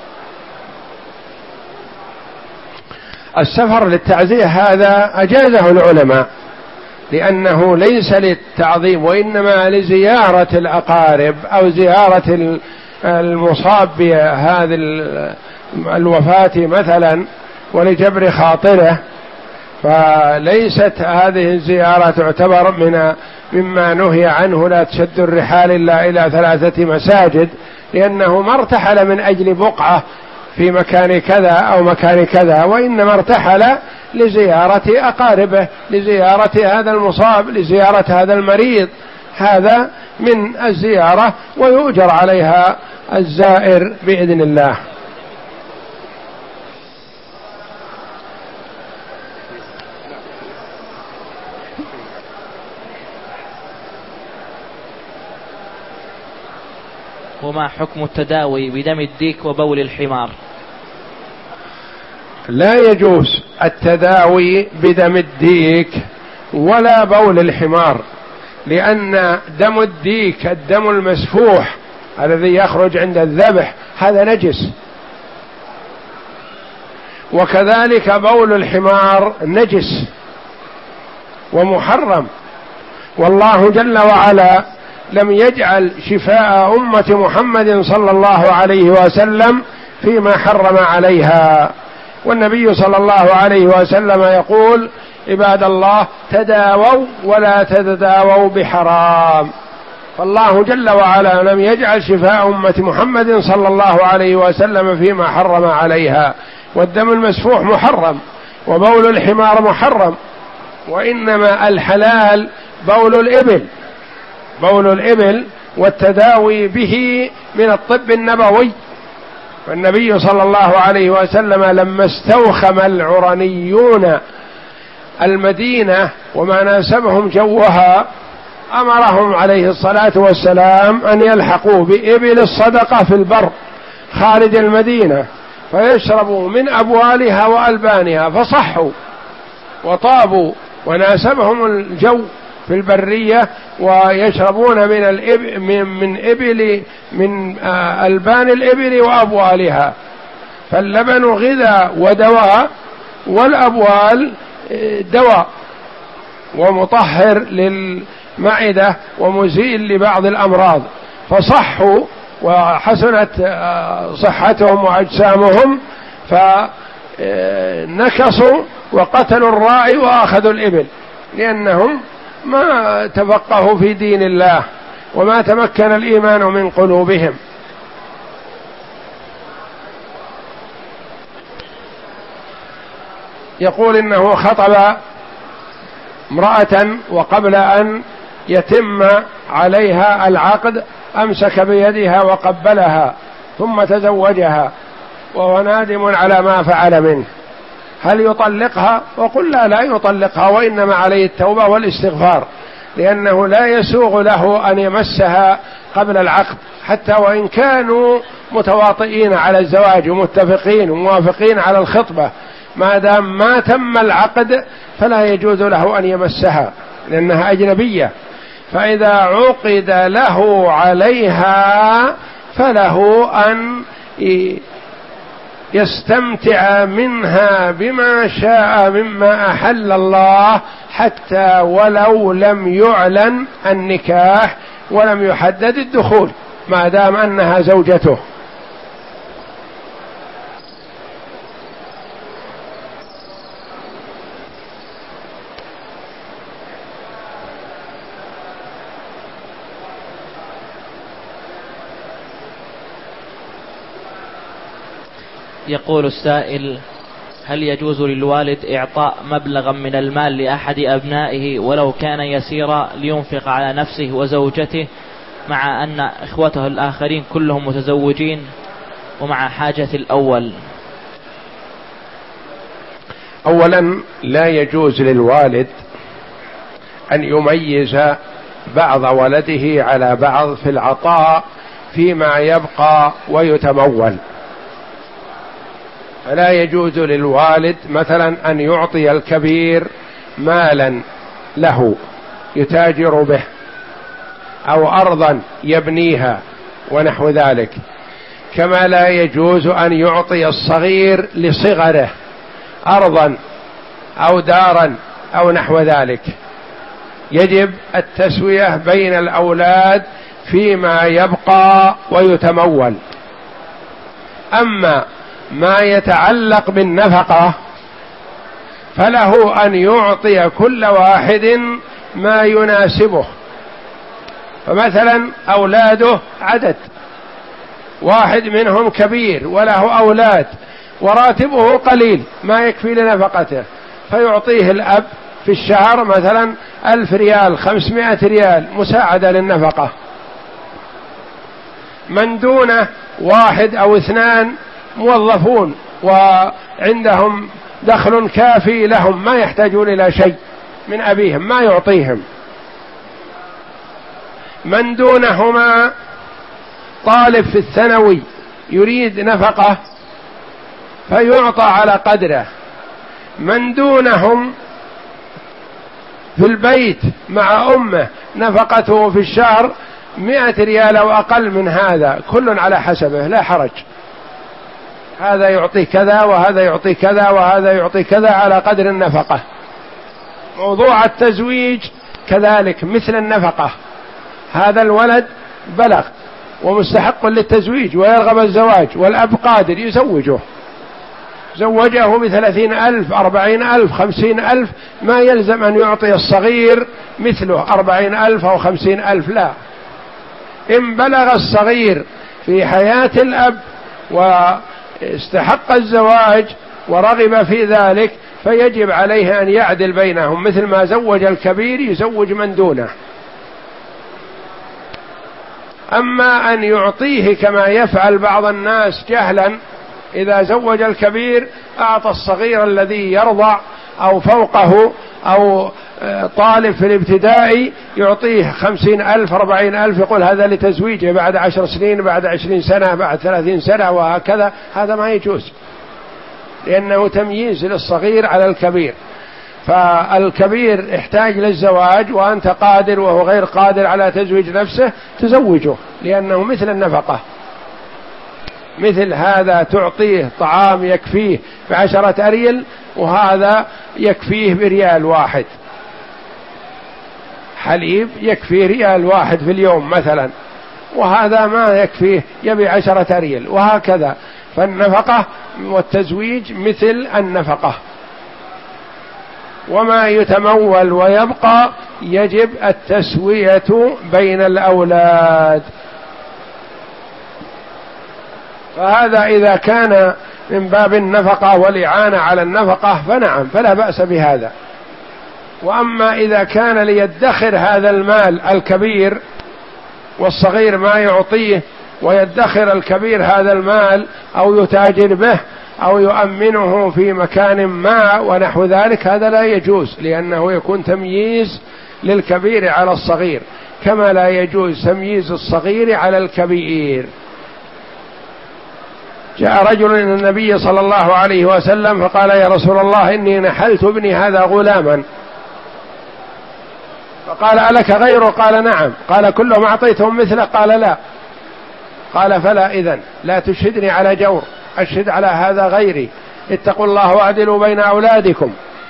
السفر للتعزية هذا أجازه العلماء، لأنه ليس للتعظيم وإنما لزيارة الأقارب أو زيارة المصاب بهذه الوفاة مثلا ولجبر خاطره، فليست هذه الزيارة تعتبر من مما نهي عنه، لا تشد الرحال إلا إلى ثلاثة مساجد، لأنه ما ارتحل من أجل بقعة في مكان كذا أو مكان كذا، وإنما ارتحل لزيارة أقاربه، لزيارة هذا المصاب، لزيارة هذا المريض، هذا من الزيارة ويؤجر عليها الزائر بإذن الله. وما حكم التداوي بدم الديك وبول الحمار؟ لا يجوز التداوي بدم الديك ولا بول الحمار، لأن دم الديك الدم المسفوح الذي يخرج عند الذبح هذا نجس، وكذلك بول الحمار نجس ومحرم، والله جل وعلا لم يجعل شفاء أمة محمد صلى الله عليه وسلم فيما حرم عليها، والنبي صلى الله عليه وسلم يقول: عباد الله تداووا ولا تتداووا بحرام، فالله جل وعلا لم يجعل شفاء أمة محمد صلى الله عليه وسلم فيما حرم عليها، والدم المسفوح محرم وبول الحمار محرم، وإنما الحلال بول الإبل، بول الإبل والتداوي به من الطب النبوي. والنبي صلى الله عليه وسلم لما استوخم العرنيون المدينة وما ناسبهم جوها أمرهم عليه الصلاة والسلام أن يلحقوا بإبل الصدقة في البر خارج المدينة فيشربوا من أبوالها وألبانها، فصحوا وطابوا وناسبهم الجو في البرية، ويشربون من الإبل من, من إبل من ألبان الإبل وأبوالها، فاللبن غذاء ودواء، والأبوال دواء ومطهر للمعدة ومزيل لبعض الأمراض، فصحوا وحسنت صحتهم وأجسامهم، فنكصوا وقتلوا الراعي وأخذوا الإبل، لأنهم ما تفقهوا في دين الله وما تمكن الإيمان من قلوبهم. يقول إنه خطب امرأة وقبل أن يتم عليها العقد أمسك بيدها وقبلها ثم تزوجها وهو نادم على ما فعل منه، هل يطلقها؟ وقل لا لا يطلقها، وإنما عليه التوبة والاستغفار، لأنه لا يسوغ له أن يمسها قبل العقد، حتى وإن كانوا متواطئين على الزواج ومتفقين وموافقين على الخطبة، ما دام ما تم العقد فلا يجوز له أن يمسها لأنها أجنبية، فإذا عقد له عليها فله أن يستمتع منها بما شاء مما أحل الله، حتى ولو لم يعلن النكاح ولم يحدد الدخول، ما دام أنها زوجته. يقول السائل: هل يجوز للوالد إعطاء مبلغا من المال لأحد أبنائه ولو كان يسيرا لينفق على نفسه وزوجته، مع أن إخوته الآخرين كلهم متزوجين ومع حاجة الأول؟ أولا، لا يجوز للوالد أن يميز بعض ولده على بعض في العطاء فيما يبقى ويتمول. فلا يجوز للوالد مثلا أن يعطي الكبير مالا له يتاجر به، أو أرضا يبنيها ونحو ذلك، كما لا يجوز أن يعطي الصغير لصغره أرضا أو دارا أو نحو ذلك. يجب التسوية بين الأولاد فيما يبقى ويتمول. أما ما يتعلق بالنفقة فله أن يعطي كل واحد ما يناسبه. فمثلا أولاده عدد، واحد منهم كبير وله أولاد وراتبه قليل ما يكفي لنفقته، فيعطيه الأب في الشهر مثلا ألف ريال، خمسمائة ريال مساعدة للنفقة. من دونه واحد أو اثنان موظفون وعندهم دخل كافي لهم، ما يحتاجون إلى شيء من أبيهم، ما يعطيهم. من دونهما طالب في الثانوي يريد نفقة فيعطى على قدره. من دونهم في البيت مع أمه نفقته في الشهر مئة ريال أو أقل من هذا، كل على حسبه لا حرج. هذا يعطي كذا وهذا يعطي كذا وهذا يعطي كذا على قدر النفقة. موضوع التزويج كذلك مثل النفقة. هذا الولد بلغ ومستحق للتزويج ويرغب الزواج، والأب قادر يزوجه، زوجه بثلاثين ألف، أربعين ألف، خمسين ألف، ما يلزم أن يعطي الصغير مثله أربعين ألف أو خمسين ألف، لا. إن بلغ الصغير في حياة الأب واستحق الزواج ورغب في ذلك فيجب عليه أن يعدل بينهم، مثل ما زوج الكبير يزوج من دونه. أما أن يعطيه كما يفعل بعض الناس جهلا، إذا زوج الكبير أعطى الصغير الذي يرضع أو فوقه أو طالب في الابتدائي يعطيه خمسين ألف، أربعين ألف، يقول هذا لتزويجه بعد عشر سنين، بعد عشرين سنة، بعد ثلاثين سنة، وهكذا. هذا ما يجوز، لأنه تمييز للصغير على الكبير. فالكبير يحتاج للزواج وأنت قادر وهو غير قادر على تزويج نفسه، تزوجه، لأنه مثل النفقة. مثل هذا تعطيه طعام يكفيه بعشرة أريل، وهذا يكفيه بريال واحد. حليب يكفيه ريال واحد في اليوم مثلا، وهذا ما يكفيه يبي عشرة أريل، وهكذا. فالنفقة والتزويج مثل النفقة. وما يتمول ويبقى يجب التسوية بين الأولاد. فهذا إذا كان من باب النفقة والإعانة على النفقة فنعم، فلا بأس بهذا. وأما إذا كان ليدخر هذا المال الكبير والصغير ما يعطيه، ويدخر الكبير هذا المال أو يتاجر به أو يؤمنه في مكان ما ونحو ذلك، هذا لا يجوز، لأنه يكون تمييز للكبير على الصغير، كما لا يجوز تمييز الصغير على الكبير. جاء رجل إلى النبي صلى الله عليه وسلم فقال: يا رسول الله، إني نحلت ابني هذا غلاما. فقال: ألك غيره؟ قال: نعم. قال: كلهم أعطيتهم مثله؟ قال: لا. قال فلا إذن لا تشهدني على جور، أشهد على هذا غيري، اتقوا الله واعدلوا بين أولادكم.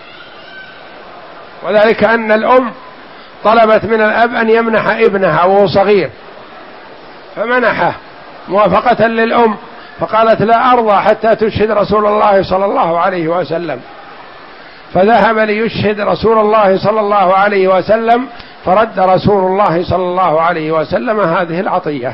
وذلك أن الأم طلبت من الأب أن يمنح ابنها وهو صغير فمنحه موافقة للأم، فقالت لا أرضى حتى تشهد رسول الله صلى الله عليه وسلم، فذهب ليشهد رسول الله صلى الله عليه وسلم، فرد رسول الله صلى الله عليه وسلم هذه العطية.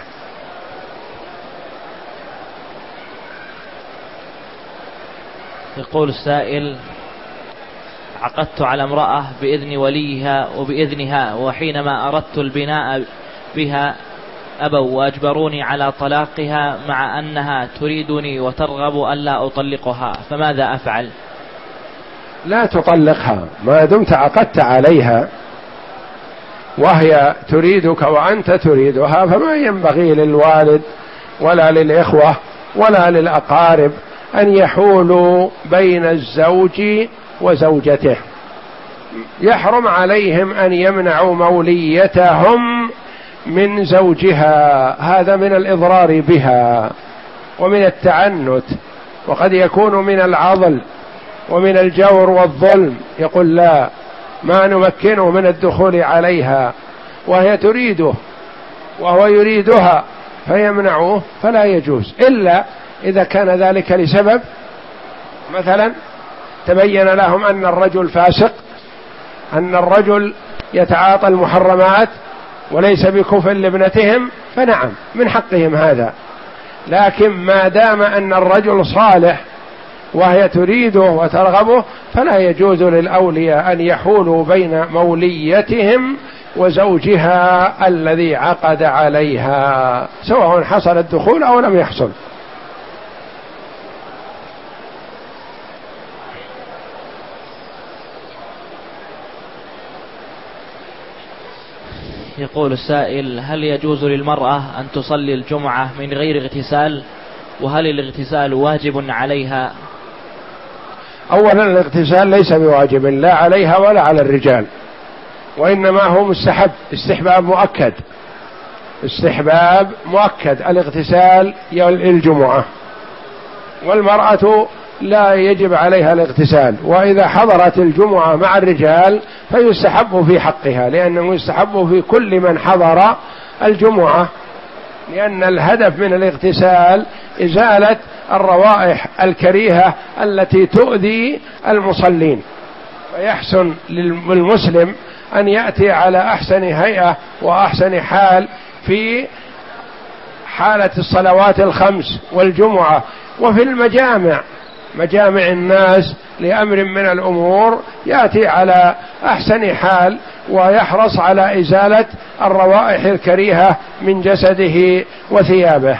يقول السائل: عقدت على امرأة بإذن وليها وبإذنها، وحينما أردت البناء بها أبوا وأجبروني على طلاقها مع أنها تريدني وترغب ألا أطلقها، فماذا أفعل؟ لا تطلقها ما دمت عقدت عليها وهي تريدك وأنت تريدها، فما ينبغي للوالد ولا للإخوة ولا للأقارب أن يحولوا بين الزوج وزوجته. يحرم عليهم أن يمنعوا موليتهم من زوجها، هذا من الإضرار بها ومن التعنت، وقد يكون من العضل ومن الجور والظلم. يقول لا ما نمكنه من الدخول عليها وهي تريده وهو يريدها فيمنعوه، فلا يجوز إلا إذا كان ذلك لسبب، مثلا تبين لهم أن الرجل فاسق، أن الرجل يتعاطى المحرمات وليس بكفء لابنتهم، فنعم من حقهم هذا. لكن ما دام أن الرجل صالح وهي تريده وترغبه فلا يجوز للأولياء أن يحولوا بين موليتهم وزوجها الذي عقد عليها، سواء حصل الدخول أو لم يحصل. يقول السائل: هل يجوز للمرأة أن تصلي الجمعة من غير اغتسال؟ وهل الاغتسال واجب عليها؟ أولا الاغتسال ليس بواجب لا عليها ولا على الرجال، وإنما هو مستحب، استحباب مؤكد، استحباب مؤكد الاغتسال يوم الجمعة، والمرأة لا يجب عليها الاغتسال، وإذا حضرت الجمعة مع الرجال فيستحب في حقها، لأنه يستحب في كل من حضر الجمعة، لأن الهدف من الاغتسال إزالة الروائح الكريهة التي تؤذي المصلين، فيحسن للمسلم أن يأتي على أحسن هيئة وأحسن حال في حالة الصلوات الخمس والجمعة، وفي المجامع مجامع الناس لأمر من الأمور يأتي على أحسن حال ويحرص على إزالة الروائح الكريهة من جسده وثيابه.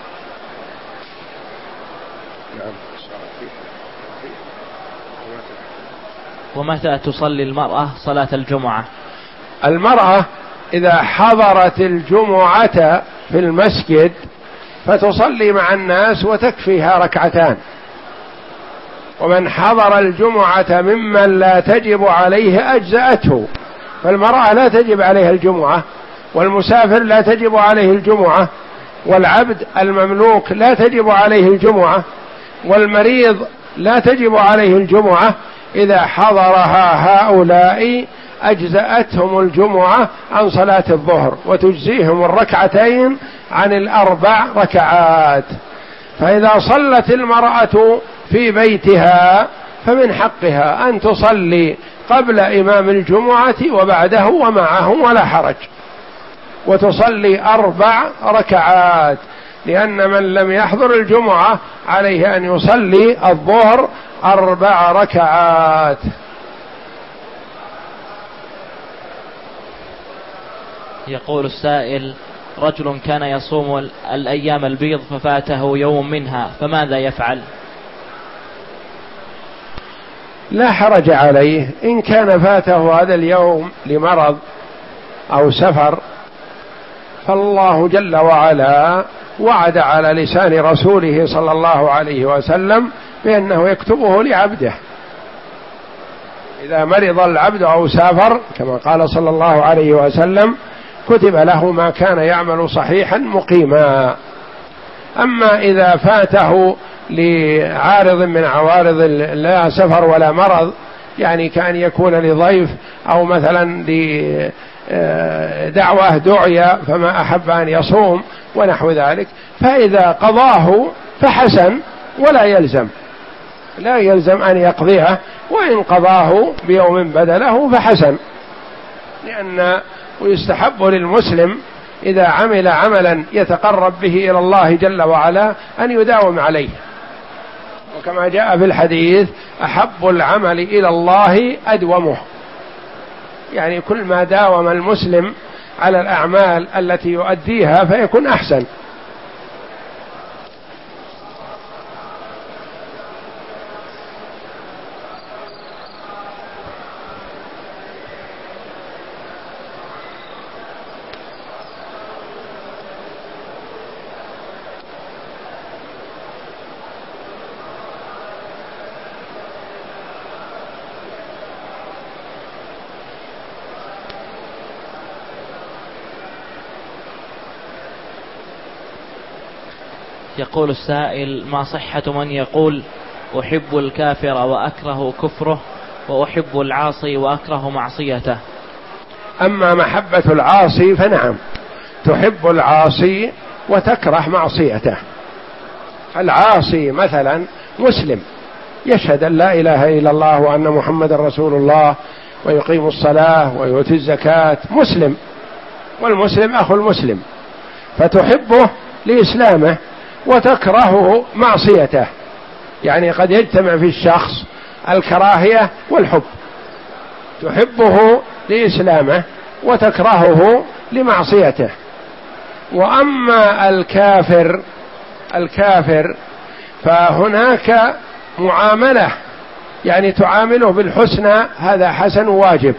ومتى تصلي المرأة صلاة الجمعة؟ المرأة إذا حضرت الجمعة في المسجد فتصلي مع الناس وتكفيها ركعتان، ومن حضر الجمعة ممن لا تجب عليه أجزأته، فالمرأة لا تجب عليها الجمعة، والمسافر لا تجب عليه الجمعة، والعبد المملوك لا تجب عليه الجمعة، والمريض لا تجب عليه الجمعة. إذا حضرها هؤلاء أجزأتهم الجمعة عن صلاة الظهر، وتجزيهم الركعتين عن الأربع ركعات. فإذا صلت المرأة في بيتها فمن حقها أن تصلي قبل إمام الجمعة وبعده ومعه ولا حرج، وتصلي أربع ركعات، لأن من لم يحضر الجمعة عليه أن يصلي الظهر أربع ركعات. يقول السائل: رجل كان يصوم الأيام البيض ففاته يوم منها، فماذا يفعل؟ لا حرج عليه إن كان فاته هذا اليوم لمرض أو سفر، فالله جل وعلا وعد على لسان رسوله صلى الله عليه وسلم بأنه يكتبه لعبده. إذا مرض العبد أو سافر كما قال صلى الله عليه وسلم كتب له ما كان يعمل صحيحا مقيما. أما إذا فاته لعارض من عوارض لا سفر ولا مرض، يعني كأن يكون لضيف أو مثلا لدعوة دعية فما أحب أن يصوم ونحو ذلك، فإذا قضاه فحسن ولا يلزم لا يلزم أن يقضيه، وإن قضاه بيوم بدله فحسن، لأن ويستحب للمسلم إذا عمل عملا يتقرب به إلى الله جل وعلا أن يداوم عليه، وكما جاء في الحديث أحب العمل إلى الله أدومه، يعني كل ما داوم المسلم على الأعمال التي يؤديها فيكون أحسن. يقول السائل: ما صحة من يقول أحب الكافر وأكره كفره وأحب العاصي وأكره معصيته؟ أما محبة العاصي فنعم، تحب العاصي وتكره معصيته. العاصي مثلا مسلم يشهد أن لا إله إلا الله وأن محمد رسول الله ويقيم الصلاة ويؤتي الزكاة، مسلم، والمسلم أخو المسلم، فتحبه لإسلامه وتكرهه معصيته، يعني قد يجتمع في الشخص الكراهية والحب، تحبه لإسلامه وتكرهه لمعصيته. وأما الكافر الكافر فهناك معاملة، يعني تعامله بالحسنى، هذا حسن واجب،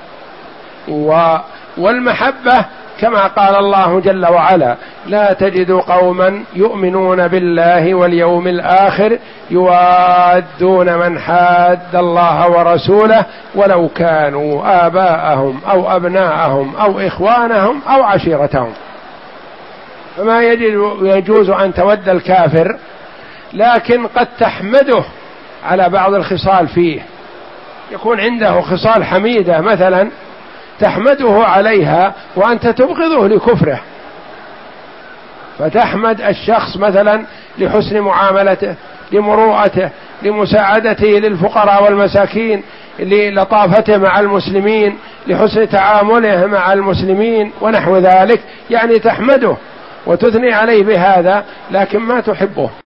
والمحبة كما قال الله جل وعلا: لا تجد قوما يؤمنون بالله واليوم الآخر يوادون من حاد الله ورسوله ولو كانوا آباءهم أو أبناءهم أو إخوانهم أو عشيرتهم. فما يجوز أن تود الكافر، لكن قد تحمده على بعض الخصال فيه، يكون عنده خصال حميدة مثلا تحمده عليها وأنت تبغضه لكفره، فتحمد الشخص مثلا لحسن معاملته، لمروءته، لمساعدته للفقراء والمساكين، للطافته مع المسلمين، لحسن تعامله مع المسلمين ونحو ذلك، يعني تحمده وتثني عليه بهذا، لكن ما تحبه.